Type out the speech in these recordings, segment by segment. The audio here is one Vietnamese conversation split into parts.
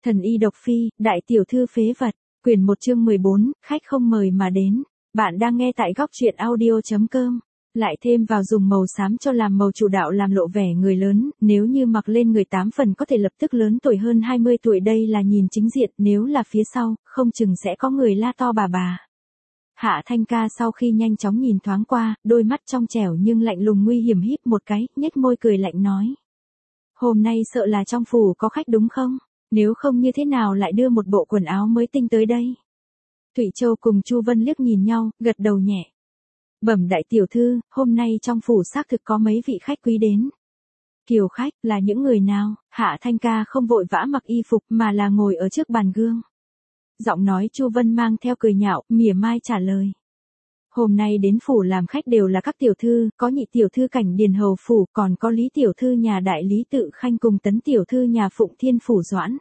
Thần y độc phi, đại tiểu thư phế vật, quyển 1 chương 14, khách không mời mà đến. Bạn đang nghe tại góc truyện audio.com. Lại thêm vào dùng màu xám cho làm màu chủ đạo làm lộ vẻ người lớn, nếu như mặc lên người 8 phần có thể lập tức lớn tuổi hơn 20 tuổi, đây là nhìn chính diện, nếu là phía sau, không chừng sẽ có người la to bà. Hạ Thanh Ca sau khi nhanh chóng nhìn thoáng qua, đôi mắt trong trẻo nhưng lạnh lùng nguy hiểm híp một cái, nhếch môi cười lạnh nói. Hôm nay sợ là trong phủ có khách đúng không? Nếu không như thế nào lại đưa một bộ quần áo mới tinh tới đây? Thủy Châu cùng Chu Vân liếc nhìn nhau, gật đầu nhẹ. Bẩm đại tiểu thư, hôm nay trong phủ xác thực có mấy vị khách quý đến. Kiều khách là những người nào? Hạ Thanh Ca không vội vã mặc y phục mà là ngồi ở trước bàn gương. Giọng nói Chu Vân mang theo cười nhạo, mỉa mai trả lời. Hôm nay đến phủ làm khách đều là các tiểu thư, có nhị tiểu thư Cảnh Điền hầu phủ, còn có Lý tiểu thư nhà đại Lý Tự Khanh cùng Tấn tiểu thư nhà Phụng Thiên phủ Doãn.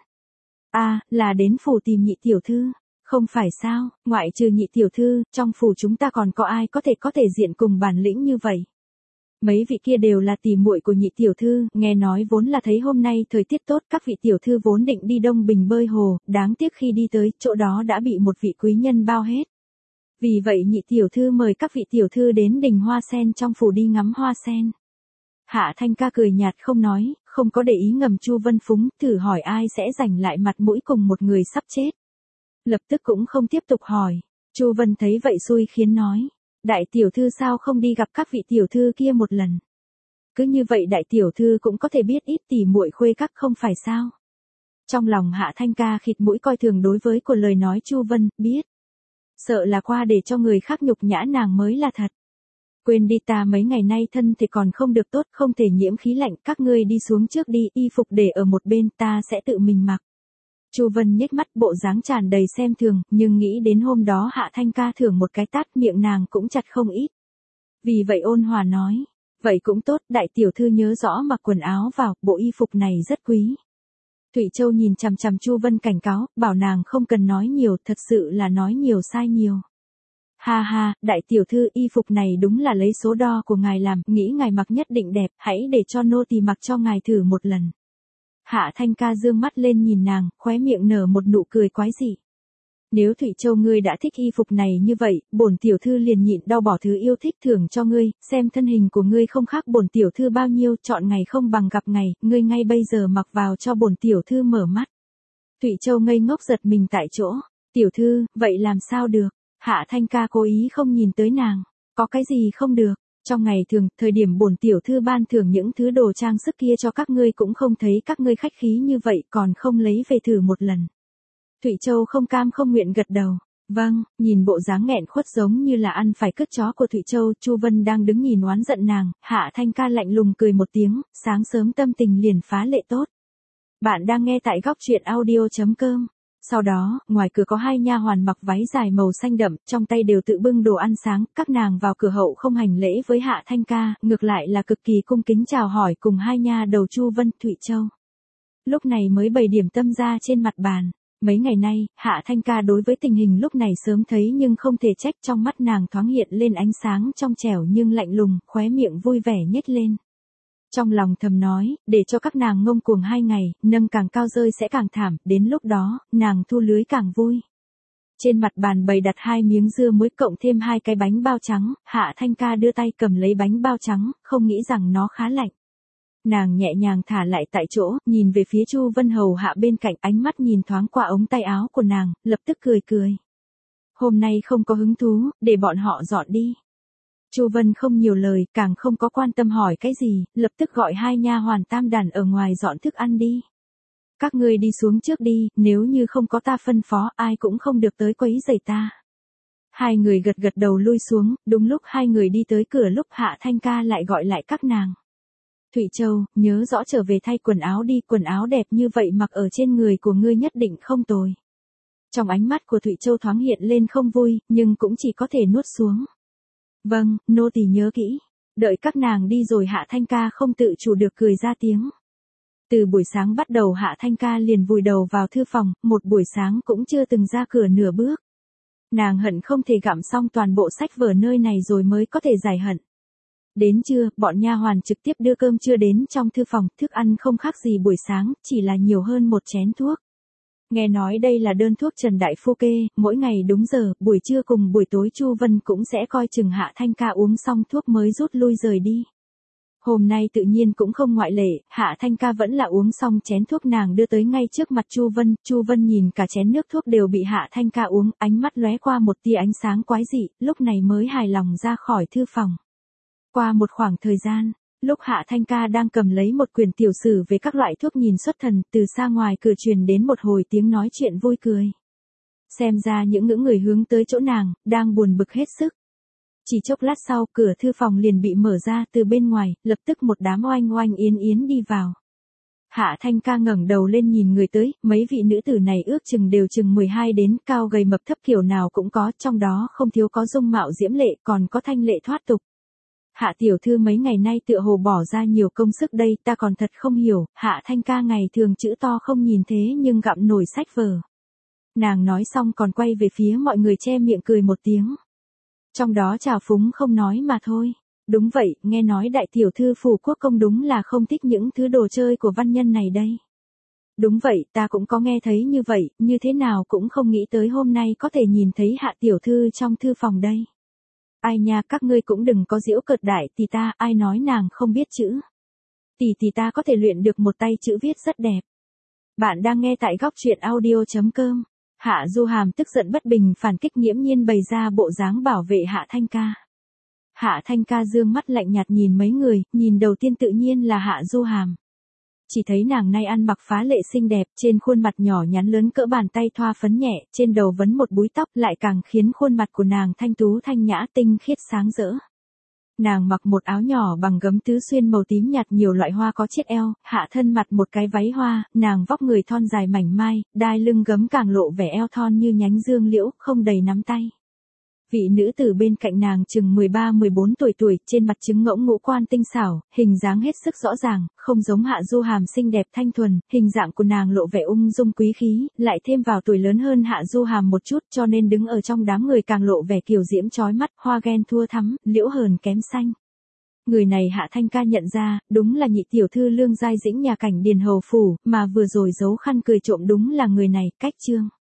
Là đến phủ tìm nhị tiểu thư. Không phải sao, ngoại trừ nhị tiểu thư, trong phủ chúng ta còn có ai có thể diện cùng bản lĩnh như vậy. Mấy vị kia đều là tỉ muội của nhị tiểu thư, nghe nói vốn là thấy hôm nay thời tiết tốt, các vị tiểu thư vốn định đi Đông Bình bơi hồ, đáng tiếc khi đi tới, chỗ đó đã bị một vị quý nhân bao hết. Vì vậy nhị tiểu thư mời các vị tiểu thư đến đình hoa sen trong phủ đi ngắm hoa sen. Hạ Thanh Ca cười nhạt không nói, không có để ý ngầm Chu Vân phúng, thử hỏi ai sẽ giành lại mặt mũi cùng một người sắp chết. Lập tức cũng không tiếp tục hỏi. Chu Vân thấy vậy xui khiến nói. Đại tiểu thư sao không đi gặp các vị tiểu thư kia một lần? Cứ như vậy đại tiểu thư cũng có thể biết ít tỉ muội khuê các không phải sao? Trong lòng Hạ Thanh Ca khịt mũi coi thường đối với của lời nói Chu Vân, biết. Sợ là qua để cho người khác nhục nhã nàng mới là thật. Quên đi, ta mấy ngày nay thân thì còn không được tốt, không thể nhiễm khí lạnh, các ngươi đi xuống trước đi, y phục để ở một bên, ta sẽ tự mình mặc. Chu Vân nhếch mắt, bộ dáng tràn đầy xem thường, nhưng nghĩ đến hôm đó Hạ Thanh Ca thưởng một cái tát, miệng nàng cũng chặt không ít. Vì vậy ôn hòa nói, vậy cũng tốt, đại tiểu thư nhớ rõ mặc quần áo vào, bộ y phục này rất quý. Thủy Châu nhìn chằm chằm Chu Vân cảnh cáo, bảo nàng không cần nói nhiều, thật sự là nói nhiều sai nhiều. Ha, đại tiểu thư, y phục này đúng là lấy số đo của ngài làm, nghĩ ngài mặc nhất định đẹp, hãy để cho nô tỳ mặc cho ngài thử một lần. Hạ Thanh Ca dương mắt lên nhìn nàng, khóe miệng nở một nụ cười quái dị. Nếu Thủy Châu ngươi đã thích y phục này như vậy, bổn tiểu thư liền nhịn đau bỏ thứ yêu thích thưởng cho ngươi, xem thân hình của ngươi không khác bổn tiểu thư bao nhiêu, chọn ngày không bằng gặp ngày, ngươi ngay bây giờ mặc vào cho bổn tiểu thư mở mắt. Thủy Châu ngây ngốc giật mình tại chỗ, tiểu thư, vậy làm sao được? Hạ Thanh Ca cố ý không nhìn tới nàng, có cái gì không được? Trong ngày thường, thời điểm bổn tiểu thư ban thưởng những thứ đồ trang sức kia cho các ngươi cũng không thấy các ngươi khách khí như vậy, còn không lấy về thử một lần. Thủy Châu không cam không nguyện gật đầu. Vâng, nhìn bộ dáng nghẹn khuất giống như là ăn phải cứt chó của Thủy Châu, Chu Vân đang đứng nhìn oán giận nàng, Hạ Thanh Ca lạnh lùng cười một tiếng, sáng sớm tâm tình liền phá lệ tốt. Bạn đang nghe tại góc truyện audio.com. Sau đó, ngoài cửa có hai nha hoàn mặc váy dài màu xanh đậm, trong tay đều tự bưng đồ ăn sáng, các nàng vào cửa hậu không hành lễ với Hạ Thanh Ca, ngược lại là cực kỳ cung kính chào hỏi cùng hai nha đầu Chu Vân, Thủy Châu. Lúc này mới bày điểm tâm ra trên mặt bàn. Mấy ngày nay, Hạ Thanh Ca đối với tình hình lúc này sớm thấy nhưng không thể trách, trong mắt nàng thoáng hiện lên ánh sáng trong trẻo nhưng lạnh lùng, khóe miệng vui vẻ nhếch lên. Trong lòng thầm nói, để cho các nàng ngông cuồng 2 ngày, nâng càng cao rơi sẽ càng thảm, đến lúc đó, nàng thu lưới càng vui. Trên mặt bàn bày đặt 2 miếng dưa muối cộng thêm 2 cái bánh bao trắng, Hạ Thanh Ca đưa tay cầm lấy bánh bao trắng, không nghĩ rằng nó khá lạnh. Nàng nhẹ nhàng thả lại tại chỗ, nhìn về phía Chu Vân hầu hạ bên cạnh, ánh mắt nhìn thoáng qua ống tay áo của nàng, lập tức cười. Hôm nay không có hứng thú, để bọn họ dọn đi. Chu Vân không nhiều lời, càng không có quan tâm hỏi cái gì, lập tức gọi hai nha hoàn tam đàn ở ngoài dọn thức ăn đi. Các ngươi đi xuống trước đi, nếu như không có ta phân phó, ai cũng không được tới quấy rầy ta. Hai người gật đầu lui xuống, đúng lúc hai người đi tới cửa lúc Hạ Thanh Ca lại gọi lại các nàng. Thủy Châu, nhớ rõ trở về thay quần áo đi, quần áo đẹp như vậy mặc ở trên người của ngươi nhất định không tồi. Trong ánh mắt của Thủy Châu thoáng hiện lên không vui, nhưng cũng chỉ có thể nuốt xuống. Vâng, nô tỳ nhớ kỹ. Đợi các nàng đi rồi Hạ Thanh Ca không tự chủ được cười ra tiếng. Từ buổi sáng bắt đầu Hạ Thanh Ca liền vùi đầu vào thư phòng, một buổi sáng cũng chưa từng ra cửa nửa bước. Nàng hận không thể gặm xong toàn bộ sách vở nơi này rồi mới có thể giải hận. Đến trưa, bọn nha hoàn trực tiếp đưa cơm trưa đến trong thư phòng, thức ăn không khác gì buổi sáng, chỉ là nhiều hơn một chén thuốc. Nghe nói đây là đơn thuốc Trần Đại Phu kê, mỗi ngày đúng giờ, buổi trưa cùng buổi tối Chu Vân cũng sẽ coi chừng Hạ Thanh Ca uống xong thuốc mới rút lui rời đi. Hôm nay tự nhiên cũng không ngoại lệ, Hạ Thanh Ca vẫn là uống xong chén thuốc nàng đưa tới ngay trước mặt Chu Vân nhìn cả chén nước thuốc đều bị Hạ Thanh Ca uống, ánh mắt lóe qua một tia ánh sáng quái dị, lúc này mới hài lòng ra khỏi thư phòng. Qua một khoảng thời gian, lúc Hạ Thanh Ca đang cầm lấy một quyển tiểu sử về các loại thuốc nhìn xuất thần, từ xa ngoài cửa truyền đến một hồi tiếng nói chuyện vui cười. Xem ra những người hướng tới chỗ nàng, đang buồn bực hết sức. Chỉ chốc lát sau, cửa thư phòng liền bị mở ra từ bên ngoài, lập tức một đám oanh oanh yến yến đi vào. Hạ Thanh Ca ngẩng đầu lên nhìn người tới, mấy vị nữ tử này ước chừng đều chừng 12 đến, cao gầy mập thấp kiểu nào cũng có, trong đó không thiếu có dung mạo diễm lệ, còn có thanh lệ thoát tục. Hạ tiểu thư mấy ngày nay tựa hồ bỏ ra nhiều công sức đây, ta còn thật không hiểu, Hạ Thanh Ca ngày thường chữ to không nhìn thế nhưng gặm nổi sách vở. Nàng nói xong còn quay về phía mọi người che miệng cười một tiếng. Trong đó trào phúng không nói mà thôi. Đúng vậy, nghe nói đại tiểu thư phủ quốc công đúng là không thích những thứ đồ chơi của văn nhân này đây. Đúng vậy, ta cũng có nghe thấy như vậy, như thế nào cũng không nghĩ tới hôm nay có thể nhìn thấy Hạ tiểu thư trong thư phòng đây. Ai nha, các ngươi cũng đừng có giễu cợt đại tỷ ta, ai nói nàng không biết chữ. Tỷ ta có thể luyện được một tay chữ viết rất đẹp. Bạn đang nghe tại góc truyện audio.com. Hạ Du Hàm tức giận bất bình phản kích, nghiễm nhiên bày ra bộ dáng bảo vệ Hạ Thanh Ca. Hạ Thanh Ca dương mắt lạnh nhạt nhìn mấy người, nhìn đầu tiên tự nhiên là Hạ Du Hàm. Chỉ thấy nàng nay ăn mặc phá lệ xinh đẹp, trên khuôn mặt nhỏ nhắn lớn cỡ bàn tay thoa phấn nhẹ, trên đầu vấn một búi tóc lại càng khiến khuôn mặt của nàng thanh tú thanh nhã tinh khiết sáng rỡ. Nàng mặc một áo nhỏ bằng gấm tứ xuyên màu tím nhạt nhiều loại hoa có chiếc eo, hạ thân mặt một cái váy hoa, nàng vóc người thon dài mảnh mai, đai lưng gấm càng lộ vẻ eo thon như nhánh dương liễu, không đầy nắm tay. Vị nữ tử bên cạnh nàng chừng 13-14 tuổi, trên mặt trứng ngỗng ngũ quan tinh xảo, hình dáng hết sức rõ ràng, không giống Hạ Du Hàm xinh đẹp thanh thuần, hình dạng của nàng lộ vẻ ung dung quý khí, lại thêm vào tuổi lớn hơn Hạ Du Hàm một chút, cho nên đứng ở trong đám người càng lộ vẻ kiều diễm chói mắt, hoa ghen thua thắm, liễu hờn kém xanh. Người này Hạ Thanh Ca nhận ra, đúng là nhị tiểu thư Lương Giai Dĩnh nhà cảnh Điền Hầu phủ, mà vừa rồi giấu khăn cười trộm đúng là người này, Cách Trương.